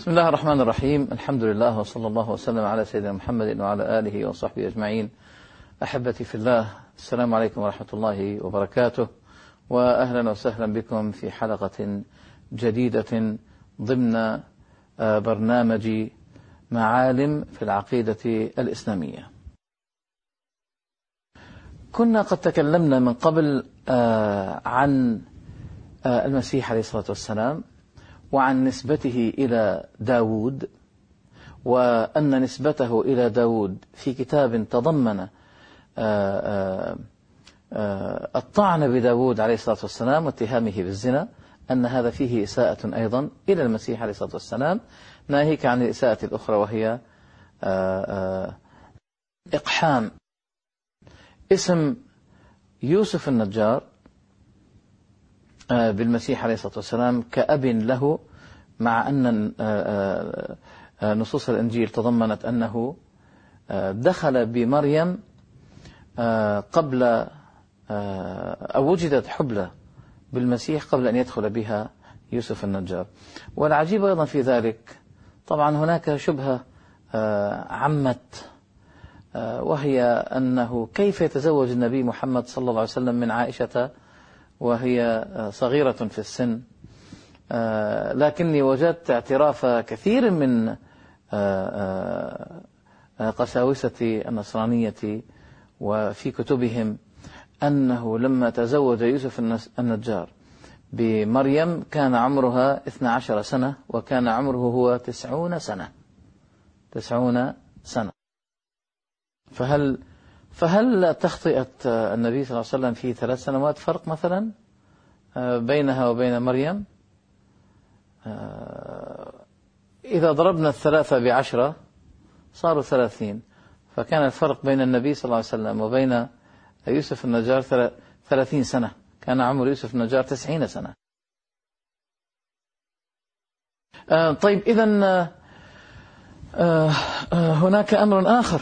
بسم الله الرحمن الرحيم. الحمد لله وصلى الله وسلم على سيدنا محمد وعلى آله وصحبه أجمعين. أحبتي في الله، السلام عليكم ورحمة الله وبركاته، وأهلا وسهلا بكم في حلقة جديدة ضمن برنامج معالم في العقيدة الإسلامية. كنا قد تكلمنا من قبل عن المسيح عليه الصلاة والسلام وعن نسبته إلى داود، وأن نسبته إلى داود في كتاب تضمن الطعن بداود عليه الصلاة والسلام واتهامه بالزنا، أن هذا فيه إساءة أيضا إلى المسيح عليه الصلاة والسلام، ناهيك عن الإساءة الأخرى وهي إقحام اسم يوسف النجار بالمسيح عليه الصلاة والسلام كأب له، مع أن نصوص الإنجيل تضمنت أنه دخل بمريم قبل أو وجدت حبلى بالمسيح قبل أن يدخل بها يوسف النجار. والعجيب أيضا في ذلك، طبعا هناك شبهة عمت، وهي أنه كيف يتزوج النبي محمد صلى الله عليه وسلم من عائشة وهي صغيرة في السن، لكني وجدت اعتراف كثير من قساوسة النصرانية وفي كتبهم أنه لما تزوج يوسف النجار بمريم كان عمرها 12 سنة وكان عمره هو 90 سنة. 90 سنة. فهل تخطئة النبي صلى الله عليه وسلم في 3 سنوات فرق مثلا بينها وبين مريم؟ إذا ضربنا 3 ب10 صاروا 30، فكان الفرق بين النبي صلى الله عليه وسلم وبين يوسف النجار 30 سنة، كان عمر يوسف النجار 90 سنة. طيب، إذن هناك أمر آخر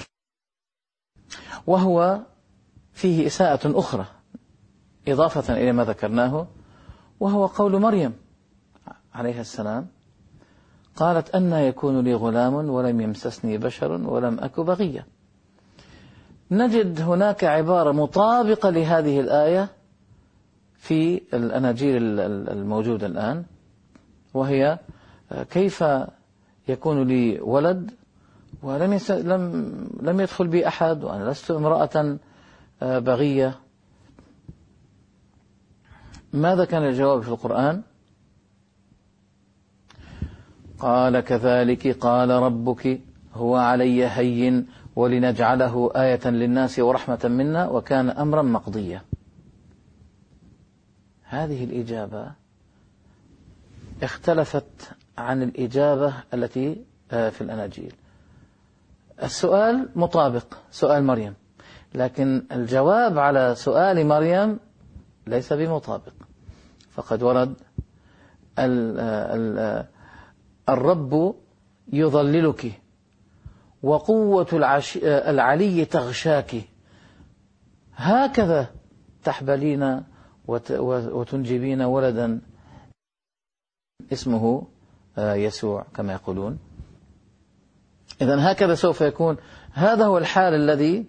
وهو فيه إساءة أخرى إضافة إلى ما ذكرناه، وهو قول مريم عليها السلام، قالت: أن يكون لي غلام ولم يمسسني بشر ولم أك بغيا. نجد هناك عبارة مطابقة لهذه الآية في الأناجيل الموجودة الآن، وهي: كيف يكون لي ولد لم يدخل بي أحد وأنا لست امرأة بغية؟ ماذا كان الجواب في القرآن؟ قال: كذلك قال ربك هو علي هين ولنجعله آية للناس ورحمة منا وكان أمرا مقضيا. هذه الإجابة اختلفت عن الإجابة التي في الأناجيل. السؤال مطابق، سؤال مريم، لكن الجواب على سؤال مريم ليس بمطابق. فقد ورد الرب يظللك وقوة العلي تغشاك، هكذا تحبلين وتنجبين ولدا اسمه يسوع كما يقولون. إذن هكذا سوف يكون، هذا هو الحال الذي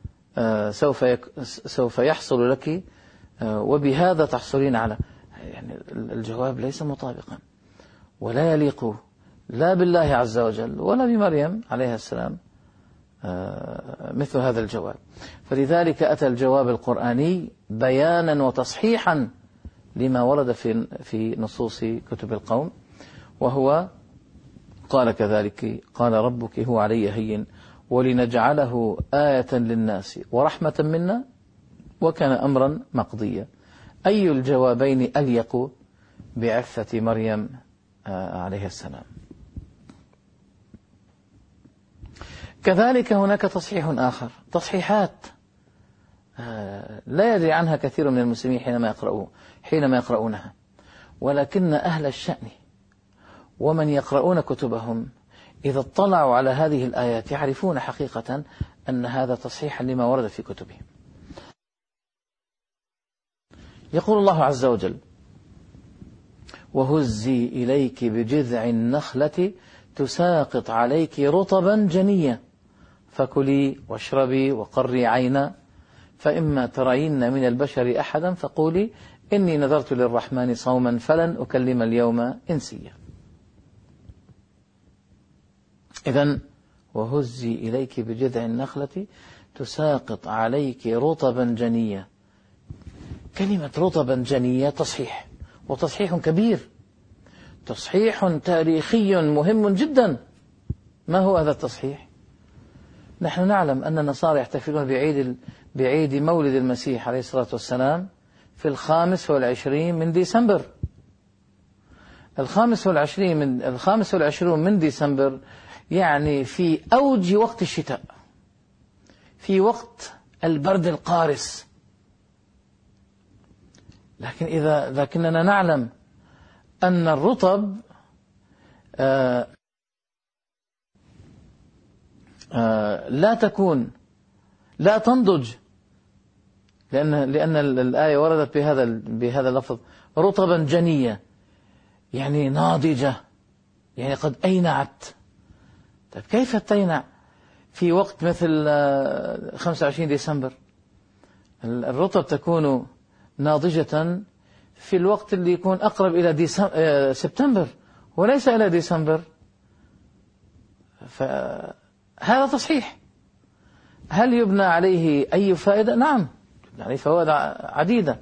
سوف يحصل لك، وبهذا تحصلين على، يعني الجواب ليس مطابقا ولا يليق لا بالله عز وجل ولا بمريم عليها السلام مثل هذا الجواب. فلذلك أتى الجواب القرآني بيانا وتصحيحا لما ورد في نصوص كتب القوم، وهو: قال كذلك قال ربك هو علي هين ولنجعله آية للناس ورحمة منا وكان أمرا مقضيا. أي الجوابين أليق بعفة مريم عليه السلام؟ كذلك هناك تصحيح آخر، تصحيحات لا يدري عنها كثير من المسلمين حينما يقرؤونها، ولكن أهل الشأن ومن يقرؤون كتبهم إذا اطلعوا على هذه الآيات يعرفون حقيقة أن هذا تصحيح لما ورد في كتبهم. يقول الله عز وجل: وهزي إليك بجذع النخلة تساقط عليك رطبا جنيا فكلي واشربي وقري عينا فإما ترين من البشر أحدا فقولي إني نذرت للرحمن صوما فلن أكلم اليوم إنسيا. إذن وهزي إليك بجذع النخلة تساقط عليك رطبا جنيا. كلمة رطبا جنيا تصحيح، وتصحيح كبير، تصحيح تاريخي مهم جدا. ما هو هذا التصحيح؟ نحن نعلم أن النصارى يحتفلون بعيد مولد المسيح عليه الصلاة والسلام في 25 من ديسمبر. 25 من ديسمبر يعني في أوج وقت الشتاء، في وقت البرد القارس. لكننا نعلم أن الرطب لا تنضج، لأن الآية وردت بهذا اللفظ رطبا جنية، يعني ناضجة، يعني قد أينعت. طيب كيف تينع في وقت مثل 25 ديسمبر؟ الرطب تكون ناضجة في الوقت اللي يكون أقرب إلى سبتمبر وليس إلى ديسمبر. فهذا تصحيح. هل يبنى عليه أي فائدة؟ نعم، يبنى عليه فوائد عديدة،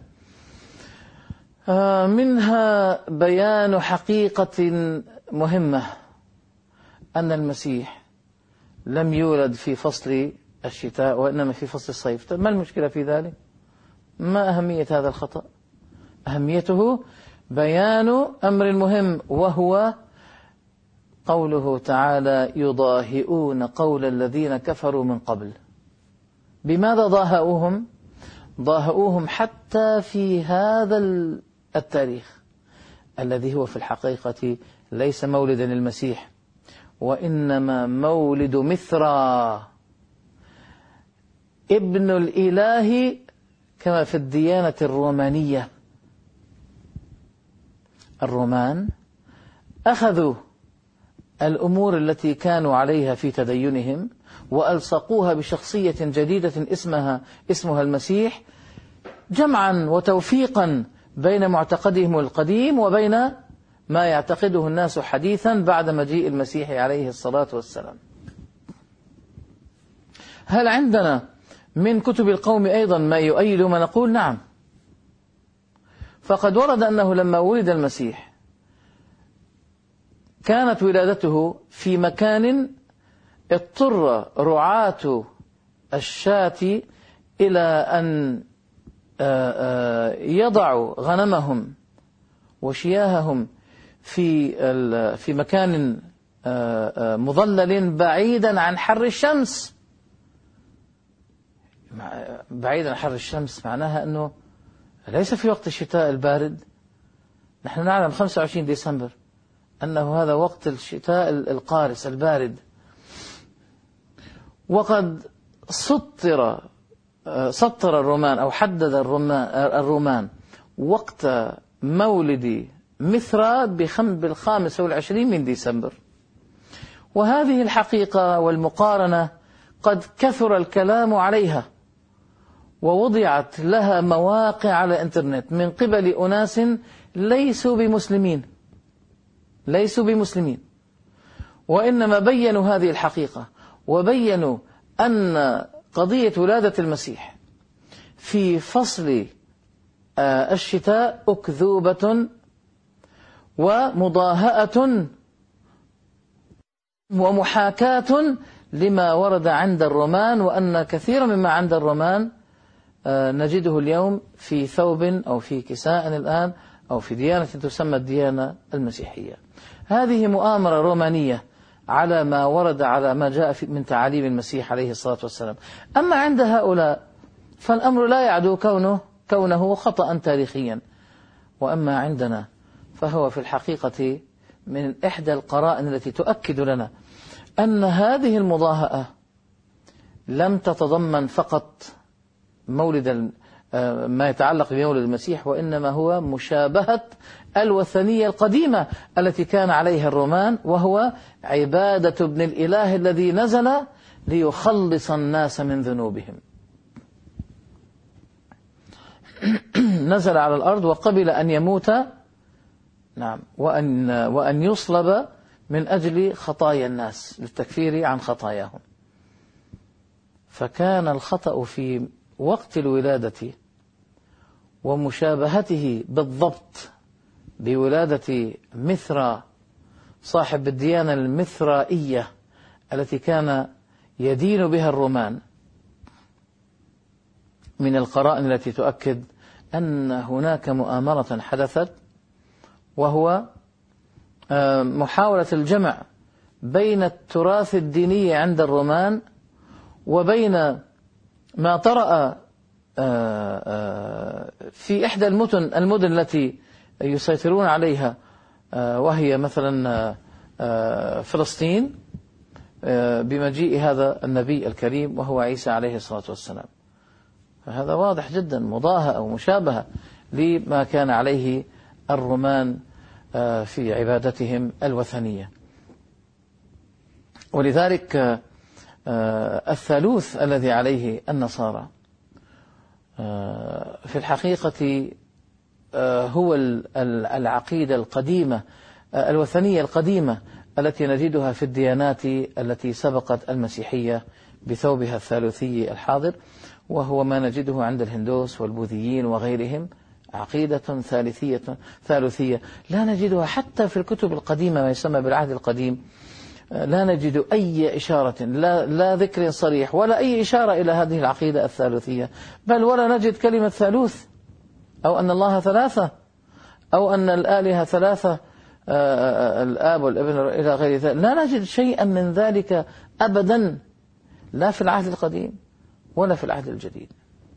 منها بيان حقيقة مهمة، أن المسيح لم يولد في فصل الشتاء وإنما في فصل الصيف. ما المشكلة في ذلك؟ ما أهمية هذا الخطأ؟ أهميته بيان أمر مهم، وهو قوله تعالى يضاهئون قول الذين كفروا من قبل. بماذا ضاهؤوهم؟ ضاهؤوهم حتى في هذا التاريخ الذي هو في الحقيقة ليس مولدا للمسيح، وإنما مولد مثرى ابن الإله، كما في الديانة الرومانية. الرومان أخذوا الأمور التي كانوا عليها في تدينهم وألصقوها بشخصية جديدة اسمها المسيح، جمعا وتوفيقا بين معتقدهم القديم وبين ما يعتقده الناس حديثا بعد مجيء المسيح عليه الصلاة والسلام. هل عندنا من كتب القوم أيضا ما يؤيد ما نقول؟ نعم. فقد ورد أنه لما ولد المسيح كانت ولادته في مكان اضطر رعاة الشاة إلى أن يضعوا غنمهم وشياههم في مكان مظلل بعيدا عن حر الشمس. بعيدا عن حر الشمس معناها أنه ليس في وقت الشتاء البارد. نحن نعلم 25 ديسمبر أنه هذا وقت الشتاء القارس البارد. وقد سطر الرومان أو حدد الرومان وقت مولد مثرى 25 من ديسمبر. وهذه الحقيقة والمقارنة قد كثر الكلام عليها، ووضعت لها مواقع على الإنترنت من قبل أناس ليسوا بمسلمين، وإنما بيّنوا هذه الحقيقة، وبيّنوا أن قضية ولادة المسيح في فصل الشتاء أكذوبة ومضاهأة ومحاكاة لما ورد عند الرومان، وأن كثيرا مما عند الرومان نجده اليوم في ثوب أو في كساء الآن أو في ديانة تسمى الديانة المسيحية. هذه مؤامرة رومانية على ما ورد، على ما جاء من تعاليم المسيح عليه الصلاة والسلام. أما عند هؤلاء فالأمر لا يعدو كونه خطأ تاريخيا، وأما عندنا فهو في الحقيقة من إحدى القرائن التي تؤكد لنا أن هذه المضاهأة لم تتضمن فقط مولد ما يتعلق بمولد المسيح، وإنما هو مشابهة الوثنية القديمة التي كان عليها الرومان، وهو عبادة ابن الإله الذي نزل ليخلص الناس من ذنوبهم. نزل على الأرض وقبل أن يموت، نعم، وأن يصلب من أجل خطايا الناس، للتكفير عن خطاياهم. فكان الخطأ في وقت الولادة ومشابهته بالضبط بولادة مثرى صاحب الديانة المثرائية التي كان يدين بها الرومان، من القرائن التي تؤكد أن هناك مؤامرة حدثت، وهو محاولة الجمع بين التراث الديني عند الرومان وبين ما طرأ في إحدى المدن التي يسيطرون عليها، وهي مثلا فلسطين، بمجيء هذا النبي الكريم وهو عيسى عليه الصلاة والسلام. فهذا واضح جدا مضاهاة أو مشابهة لما كان عليه الرومان في عبادتهم الوثنية. ولذلك الثالوث الذي عليه النصارى في الحقيقة هو العقيدة القديمة الوثنية القديمة التي نجدها في الديانات التي سبقت المسيحية بثوبها الثالوثي الحاضر، وهو ما نجده عند الهندوس والبوذيين وغيرهم، عقيدة ثالوثية لا نجدها حتى في الكتب القديمة ما يسمى بالعهد القديم. لا نجد أي إشارة، لا ذكر صريح ولا أي إشارة إلى هذه العقيدة الثالوثية، بل ولا نجد كلمة ثالوث، أو أن الله ثلاثة، أو أن الآلهة ثلاثة، الآب والابن إلى غير ذلك. لا نجد شيئا من ذلك أبدا، لا في العهد القديم ولا في العهد الجديد.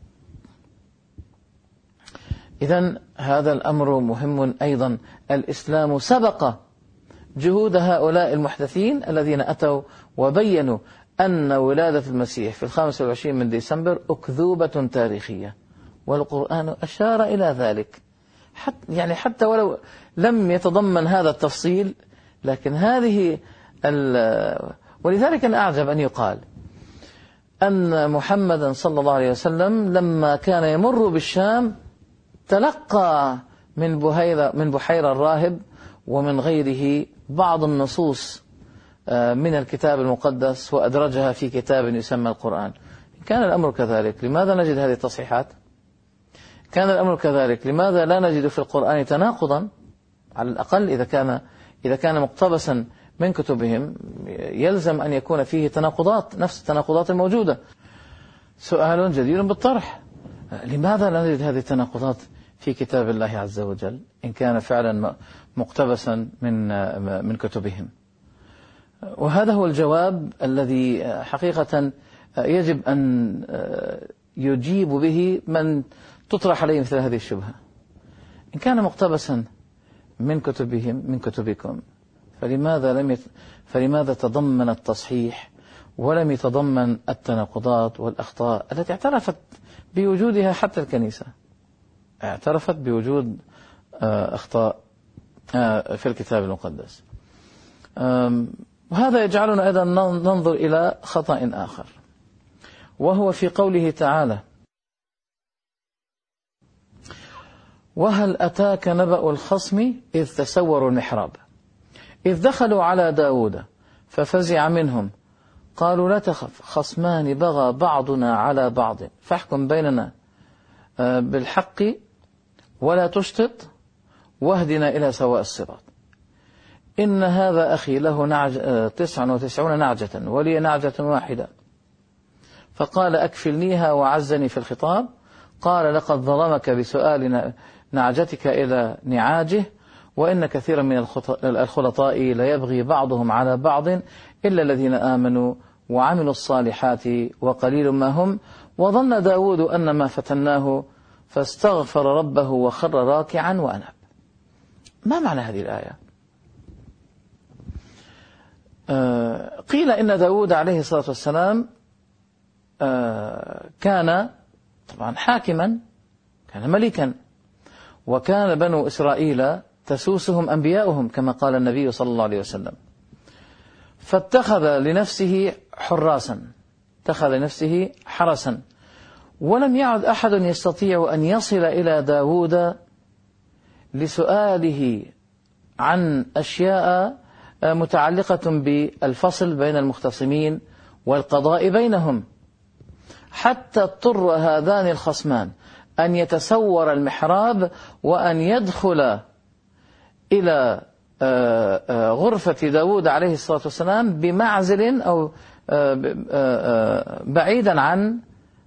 إذن هذا الأمر مهم أيضا. الإسلام سبق جهود هؤلاء المحدثين الذين أتوا وبينوا أن ولادة المسيح في 25 من ديسمبر أكذوبة تاريخية، والقرآن أشار إلى ذلك، حتى ولو لم يتضمن هذا التفصيل، لكن هذه ولذلك أنا أعجب أن يقال أن محمدا صلى الله عليه وسلم لما كان يمر بالشام تلقى من بحيرة الراهب ومن غيره بعض النصوص من الكتاب المقدس وأدرجها في كتاب يسمى القرآن. كان الأمر كذلك، لماذا نجد هذه التصحيحات؟ كان الأمر كذلك، لماذا لا نجد في القرآن تناقضا؟ على الأقل إذا كان مقتبسا من كتبهم يلزم أن يكون فيه تناقضات، نفس التناقضات الموجودة. سؤال جدير بالطرح، لماذا لا نجد هذه التناقضات في كتاب الله عز وجل إن كان فعلا مقتبسا من كتبهم؟ وهذا هو الجواب الذي حقيقة يجب أن يجيب به من تطرح عليه مثل هذه الشبهة. إن كان مقتبسا من كتبكم، فلماذا تضمن التصحيح ولم يتضمن التناقضات والأخطاء التي اعترفت بوجودها؟ حتى الكنيسة اعترفت بوجود أخطاء في الكتاب المقدس. وهذا يجعلنا أيضا ننظر إلى خطأ آخر، وهو في قوله تعالى: وهل أتاك نبأ الخصم إذ تسوروا المحراب إذ دخلوا على داود ففزع منهم قالوا لا تخف خصمان بغى بعضنا على بعض فاحكم بيننا بالحق ولا تشطط واهدنا إلى سواء الصراط إن هذا أخي له 99 نعجة ولي نعجة واحدة فقال أكفلنيها وعزني في الخطاب قال لقد ظلمك بسؤال نعجتك إلى نعاجه وإن كثيرا من الخلطاء ليبغي بعضهم على بعض إلا الذين آمنوا وعملوا الصالحات وقليل ما هم وظن داود أن ما فتناه فاستغفر ربه وخر راكعا وأناب. ما معنى هذه الآية؟ قيل إن داود عليه الصلاة والسلام كان طبعا حاكما كان ملكا، وكان بنو إسرائيل تسوسهم أنبياؤهم كما قال النبي صلى الله عليه وسلم. فاتخذ لنفسه حراسا، اتخذ لنفسه حرسا، ولم يعد أحد يستطيع أن يصل إلى داود لسؤاله عن أشياء متعلقة بالفصل بين المختصمين والقضاء بينهم، حتى اضطر هذان الخصمان أن يتسور المحراب وأن يدخل إلى غرفة داود عليه الصلاة والسلام بمعزل أو بعيدا عن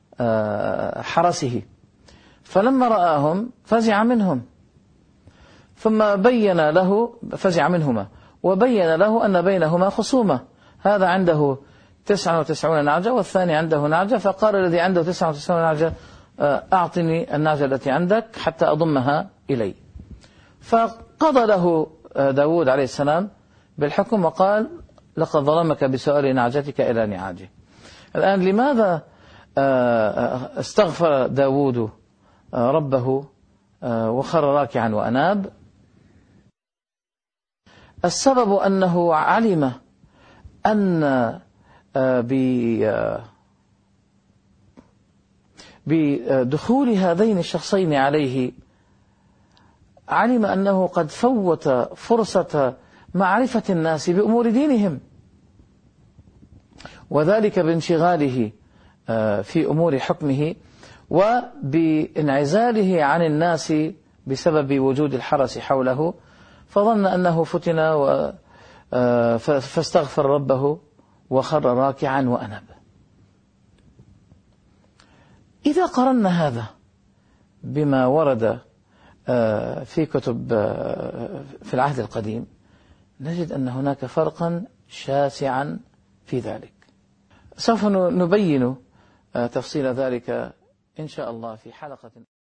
حرسه. فلما رآهم فزع منهم، ثم بين له، فزع منهما وبين له أن بينهما خصومة، هذا عنده 99 نعجة والثاني عنده نعجة، فقال الذي عنده 99 نعجة أعطني النعجة التي عندك حتى أضمها إلي. فقضى له داود عليه السلام بالحكم وقال لقد ظلمك بسؤال نعجتك إلى نعاجه. الآن لماذا استغفر داود ربه وخر راكعا وأناب؟ السبب أنه علم أن بدخول هذين الشخصين عليه، علم أنه قد فوت فرصة معرفة الناس بأمور دينهم، وذلك بانشغاله في أمور حكمه وبانعزاله عن الناس بسبب وجود الحرس حوله، فظن أنه فتن فاستغفر ربه وخر راكعا وأناب. إذا قرنا هذا بما ورد في كتب في العهد القديم نجد أن هناك فرقا شاسعا في ذلك. سوف نبين تفصيل ذلك إن شاء الله في حلقة